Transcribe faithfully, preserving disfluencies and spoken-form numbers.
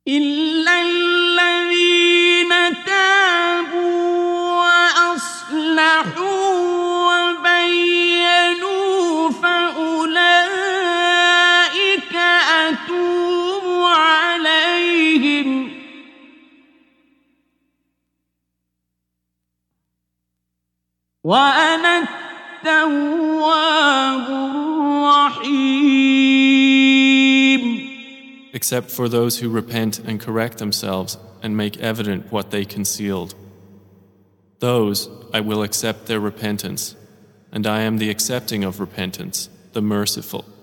إلا الذين تابوا وأصلحوا وبينوا فأولئك أتوب عليهم وأنا التواب الرحيم. Except for those who repent and correct themselves and make evident what they concealed. Those I will accept their repentance, and I am the accepting of repentance, the merciful.